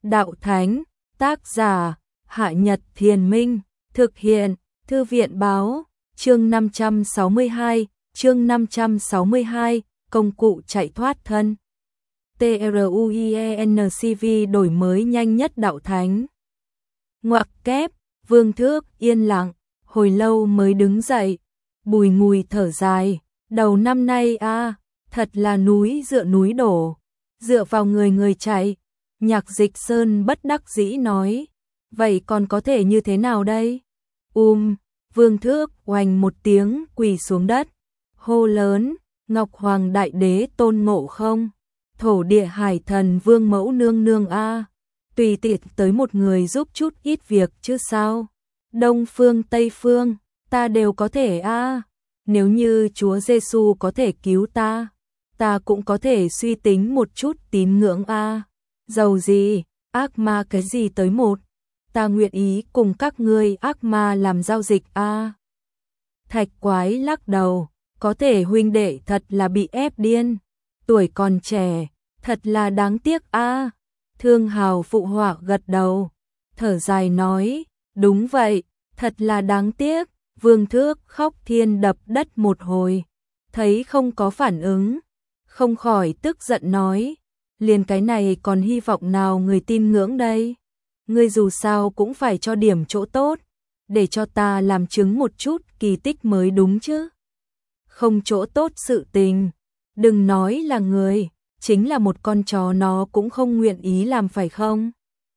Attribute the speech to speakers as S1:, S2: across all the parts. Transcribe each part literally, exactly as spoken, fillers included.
S1: Đạo Thánh, tác giả, Hạ Nhật Thiền Minh, thực hiện, Thư viện Báo, chương năm trăm sáu mươi hai, chương năm trăm sáu mươi hai, công cụ chạy thoát thân. TRUIENCV đổi mới nhanh nhất Đạo Thánh. Ngoặc kép, Vương Thước yên lặng, hồi lâu mới đứng dậy, bùi ngùi thở dài, đầu năm nay a, à, thật là núi dựa núi đổ, dựa vào người người chạy. Nhạc Dịch Sơn bất đắc dĩ nói, vậy còn có thể như thế nào đây? Um, Vương Thước oành một tiếng quỳ xuống đất, hô lớn, Ngọc Hoàng Đại Đế Tôn Ngộ Không, Thổ Địa Hải Thần Vương Mẫu Nương Nương a, tùy tiện tới một người giúp chút ít việc chứ sao? Đông phương Tây phương, ta đều có thể a. Nếu như Chúa Giêsu có thể cứu ta, ta cũng có thể suy tính một chút tín ngưỡng a. Dầu gì, ác ma cái gì tới một, ta nguyện ý cùng các ngươi ác ma làm giao dịch a. Thạch Quái lắc đầu, có thể huynh đệ thật là bị ép điên, tuổi còn trẻ, thật là đáng tiếc a. Thương Hào phụ họa gật đầu, thở dài nói, đúng vậy, thật là đáng tiếc. Vương Thước khóc thiên đập đất một hồi, thấy không có phản ứng, không khỏi tức giận nói, liền cái này còn hy vọng nào người tin ngưỡng đây? Ngươi dù sao cũng phải cho điểm chỗ tốt, để cho ta làm chứng một chút kỳ tích mới đúng chứ. Không chỗ tốt sự tình, đừng nói là người, chính là một con chó nó cũng không nguyện ý làm phải không?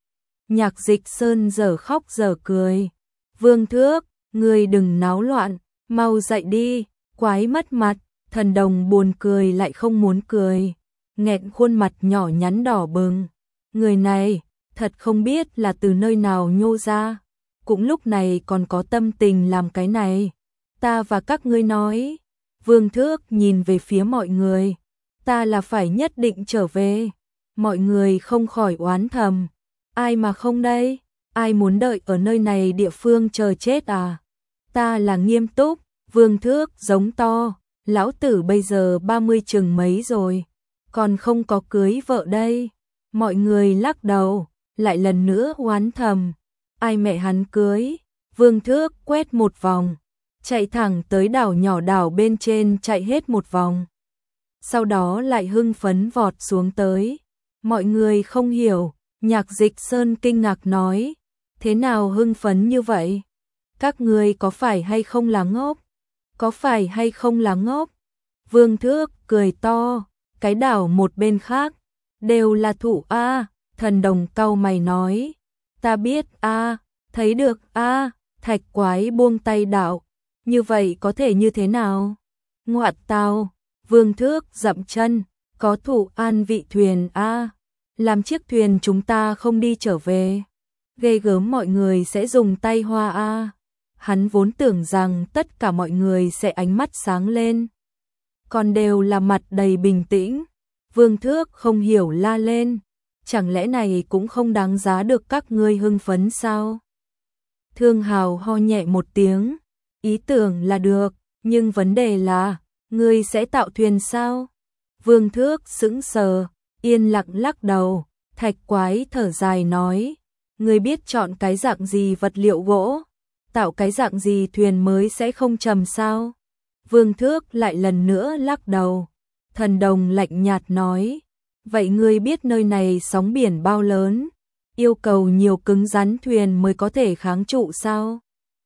S1: Nhạc Dịch Sơn giờ khóc giờ cười, Vương Thước, ngươi đừng náo loạn, mau dậy đi, quái mất mặt. Thần đồng buồn cười lại không muốn cười, nghẹn khuôn mặt nhỏ nhắn đỏ bừng. Người này, thật không biết là từ nơi nào nhô ra, cũng lúc này còn có tâm tình làm cái này. Ta và các ngươi nói, Vương Thước nhìn về phía mọi người, ta là phải nhất định trở về. Mọi người không khỏi oán thầm, ai mà không đây, ai muốn đợi ở nơi này địa phương chờ chết à? Ta là nghiêm túc, Vương Thước giống to. Lão tử bây giờ ba mươi chừng mấy rồi, còn không có cưới vợ đây. Mọi người lắc đầu, lại lần nữa oán thầm, ai mẹ hắn cưới. Vương Thước quét một vòng, chạy thẳng tới đảo nhỏ đảo bên trên chạy hết một vòng. Sau đó lại hưng phấn vọt xuống tới. Mọi người không hiểu, Nhạc Dịch Sơn kinh ngạc nói, thế nào hưng phấn như vậy? Các ngươi có phải hay không là ngốc? Có phải hay không là ngốc? Vương Thước cười to, cái đảo một bên khác, đều là thủ A. Thần đồng cau mày nói, ta biết A, thấy được A. Thạch Quái buông tay đảo, như vậy có thể như thế nào? Ngoạn tao, Vương Thước dậm chân, có thủ an vị thuyền A, làm chiếc thuyền chúng ta không đi trở về. Ghê gớm mọi người sẽ dùng tay hoa A. Hắn vốn tưởng rằng tất cả mọi người sẽ ánh mắt sáng lên, còn đều là mặt đầy bình tĩnh. Vương Thước không hiểu la lên, chẳng lẽ này cũng không đáng giá được các ngươi hưng phấn sao? Thương Hào ho nhẹ một tiếng, ý tưởng là được, nhưng vấn đề là, ngươi sẽ tạo thuyền sao? Vương Thước sững sờ, yên lặng lắc đầu. Thạch Quái thở dài nói, ngươi biết chọn cái dạng gì vật liệu gỗ, tạo cái dạng gì thuyền mới sẽ không trầm sao? Vương Thước lại lần nữa lắc đầu. Thần đồng lạnh nhạt nói, vậy ngươi biết nơi này sóng biển bao lớn, yêu cầu nhiều cứng rắn thuyền mới có thể kháng trụ sao?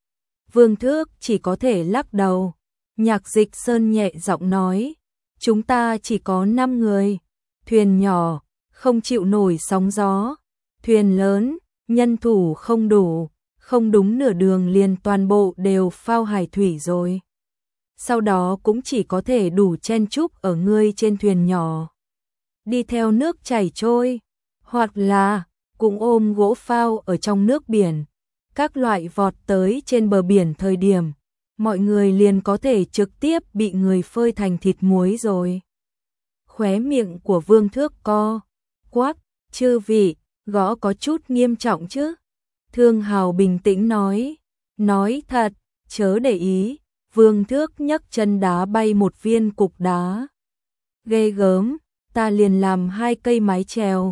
S1: Vương Thước chỉ có thể lắc đầu. Nhạc Dịch Sơn nhẹ giọng nói, chúng ta chỉ có năm người, thuyền nhỏ, không chịu nổi sóng gió, thuyền lớn, nhân thủ không đủ, không đúng nửa đường liền toàn bộ đều phao hải thủy rồi. Sau đó cũng chỉ có thể đủ chen chúc ở ngươi trên thuyền nhỏ, đi theo nước chảy trôi, hoặc là cũng ôm gỗ phao ở trong nước biển. Các loại vọt tới trên bờ biển thời điểm, mọi người liền có thể trực tiếp bị người phơi thành thịt muối rồi. Khóe miệng của Vương Thước co quắp, chư vị, gõ có chút nghiêm trọng chứ? Thương Hào bình tĩnh nói, nói thật, chớ để ý. Vương Thước nhấc chân đá bay một viên cục đá. Ghê gớm, ta liền làm hai cây mái chèo,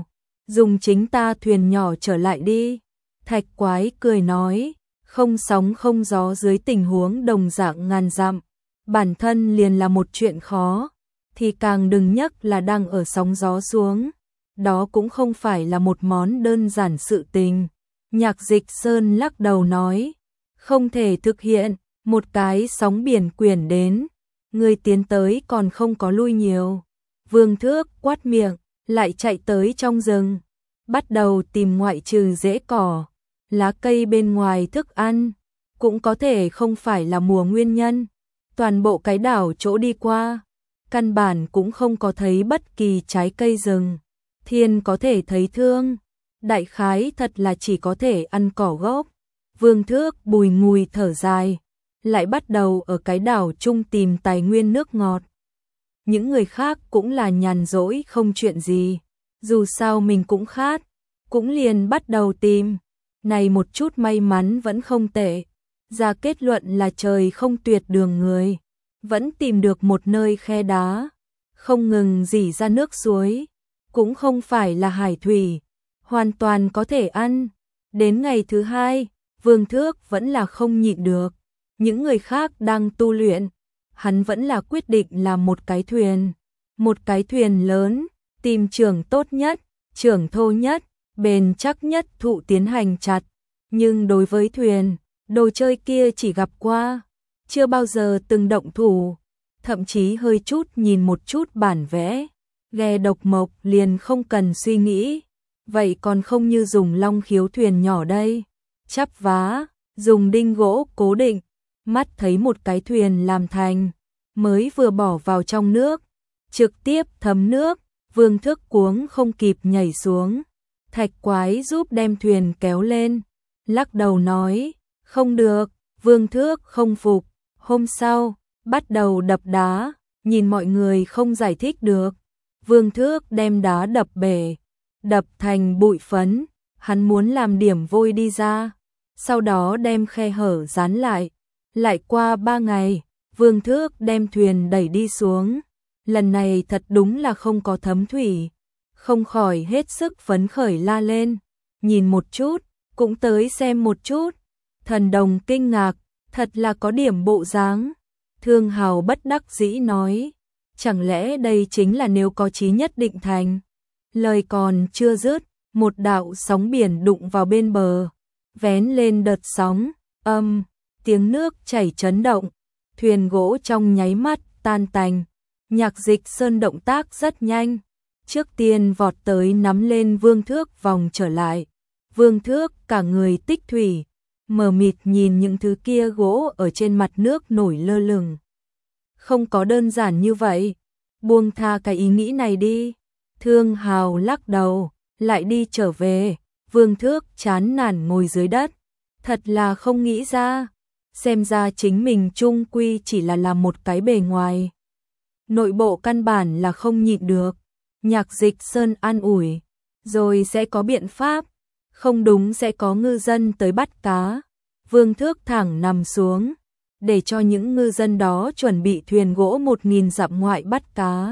S1: dùng chính ta thuyền nhỏ trở lại đi. Thạch Quái cười nói, không sóng không gió dưới tình huống đồng dạng ngàn dặm, bản thân liền là một chuyện khó, thì càng đừng nhắc là đang ở sóng gió xuống. Đó cũng không phải là một món đơn giản sự tình. Nhạc Dịch Sơn lắc đầu nói, không thể thực hiện, một cái sóng biển quyển đến, người tiến tới còn không có lui nhiều. Vương Thước quát miệng, lại chạy tới trong rừng, bắt đầu tìm ngoại trừ rễ cỏ, lá cây bên ngoài thức ăn, cũng có thể không phải là mùa nguyên nhân. Toàn bộ cái đảo chỗ đi qua, căn bản cũng không có thấy bất kỳ trái cây rừng. Thiên có thể thấy thương, đại khái thật là chỉ có thể ăn cỏ gốc. Vương Thước bùi ngùi thở dài, lại bắt đầu ở cái đảo chung tìm tài nguyên nước ngọt. Những người khác cũng là nhàn rỗi không chuyện gì, dù sao mình cũng khát, cũng liền bắt đầu tìm. Này một chút may mắn vẫn không tệ, ra kết luận là trời không tuyệt đường người, vẫn tìm được một nơi khe đá, không ngừng rỉ ra nước suối, cũng không phải là hải thủy, hoàn toàn có thể ăn. Đến ngày thứ hai, Vương Thước vẫn là không nhịn được, những người khác đang tu luyện, hắn vẫn là quyết định làm một cái thuyền, một cái thuyền lớn, tìm trưởng tốt nhất, trưởng thô nhất, bền chắc nhất thụ tiến hành chặt. Nhưng đối với thuyền, đồ chơi kia chỉ gặp qua, chưa bao giờ từng động thủ, thậm chí hơi chút nhìn một chút bản vẽ, ghe độc mộc liền không cần suy nghĩ, vậy còn không như dùng long khiếu thuyền nhỏ đây, chắp vá, dùng đinh gỗ cố định, mắt thấy một cái thuyền làm thành, mới vừa bỏ vào trong nước, trực tiếp thấm nước. Vương Thước cuống không kịp nhảy xuống, Thạch Quái giúp đem thuyền kéo lên, lắc đầu nói, không được. Vương Thước không phục, hôm sau, bắt đầu đập đá, nhìn mọi người không giải thích được. Vương Thước đem đá đập bể, đập thành bụi phấn, hắn muốn làm điểm vôi đi ra, sau đó đem khe hở dán lại. Lại qua ba ngày, Vương Thước đem thuyền đẩy đi xuống, lần này thật đúng là không có thấm thủy, không khỏi hết sức phấn khởi la lên, nhìn một chút, cũng tới xem một chút. Thần Đồng kinh ngạc, thật là có điểm bộ dáng. Thương Hào bất đắc dĩ nói, chẳng lẽ đây chính là nếu có chí nhất định thành. Lời còn chưa dứt, một đạo sóng biển đụng vào bên bờ, vén lên đợt sóng, âm, tiếng nước chảy chấn động, thuyền gỗ trong nháy mắt tan tành. Nhạc Dịch Sơn động tác rất nhanh, trước tiên vọt tới nắm lên Vương Thước vòng trở lại. Vương Thước cả người tích thủy, mờ mịt nhìn những thứ kia gỗ ở trên mặt nước nổi lơ lửng. Không có đơn giản như vậy, buông tha cái ý nghĩ này đi. Thương Hào lắc đầu, lại đi trở về. Vương Thước chán nản ngồi dưới đất, thật là không nghĩ ra, xem ra chính mình chung quy chỉ là làm một cái bề ngoài, nội bộ căn bản là không nhịn được. Nhạc Dịch Sơn an ủi, rồi sẽ có biện pháp, không đúng sẽ có ngư dân tới bắt cá. Vương Thước thẳng nằm xuống, để cho những ngư dân đó chuẩn bị thuyền gỗ một nghìn dặm ngoại bắt cá.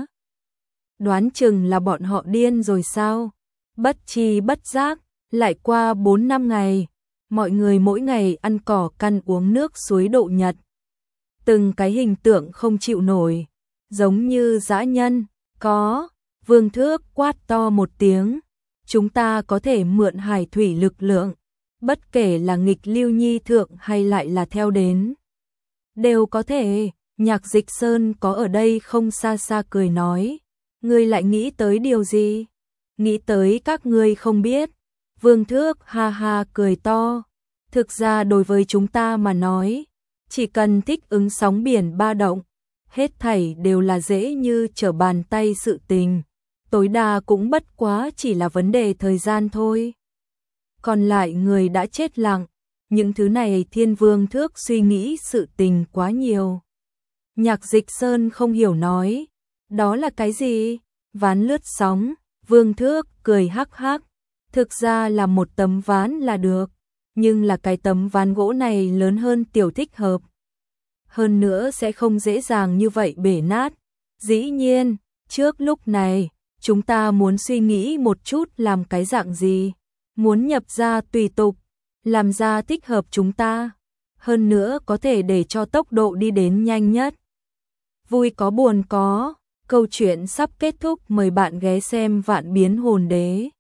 S1: Đoán chừng là bọn họ điên rồi sao? Bất chi bất giác, lại qua bốn năm ngày, mọi người mỗi ngày ăn cỏ căn uống nước suối Độ Nhật. Từng cái hình tượng không chịu nổi, giống như dã nhân. Có, Vương Thước quát to một tiếng, chúng ta có thể mượn hải thủy lực lượng, bất kể là nghịch lưu nhi thượng hay lại là theo đến, đều có thể. Nhạc Dịch Sơn có ở đây không xa xa cười nói, ngươi lại nghĩ tới điều gì? Nghĩ tới các ngươi không biết. Vương Thước ha ha cười to, thực ra đối với chúng ta mà nói, chỉ cần thích ứng sóng biển ba động, hết thảy đều là dễ như trở bàn tay sự tình, tối đa cũng bất quá chỉ là vấn đề thời gian thôi. Còn lại người đã chết lặng, những thứ này Thiên Vương Thước suy nghĩ sự tình quá nhiều. Nhạc Dịch Sơn không hiểu nói, đó là cái gì? Ván lướt sóng. Vương Thước cười hắc hắc, thực ra là một tấm ván là được, nhưng là cái tấm ván gỗ này lớn hơn tiểu thích hợp, hơn nữa sẽ không dễ dàng như vậy bể nát. Dĩ nhiên, trước lúc này, chúng ta muốn suy nghĩ một chút làm cái dạng gì, muốn nhập ra tùy tục, làm ra thích hợp chúng ta, hơn nữa có thể để cho tốc độ đi đến nhanh nhất. Vui có buồn có, câu chuyện sắp kết thúc, mời bạn ghé xem Vạn Biến Hồn Đế.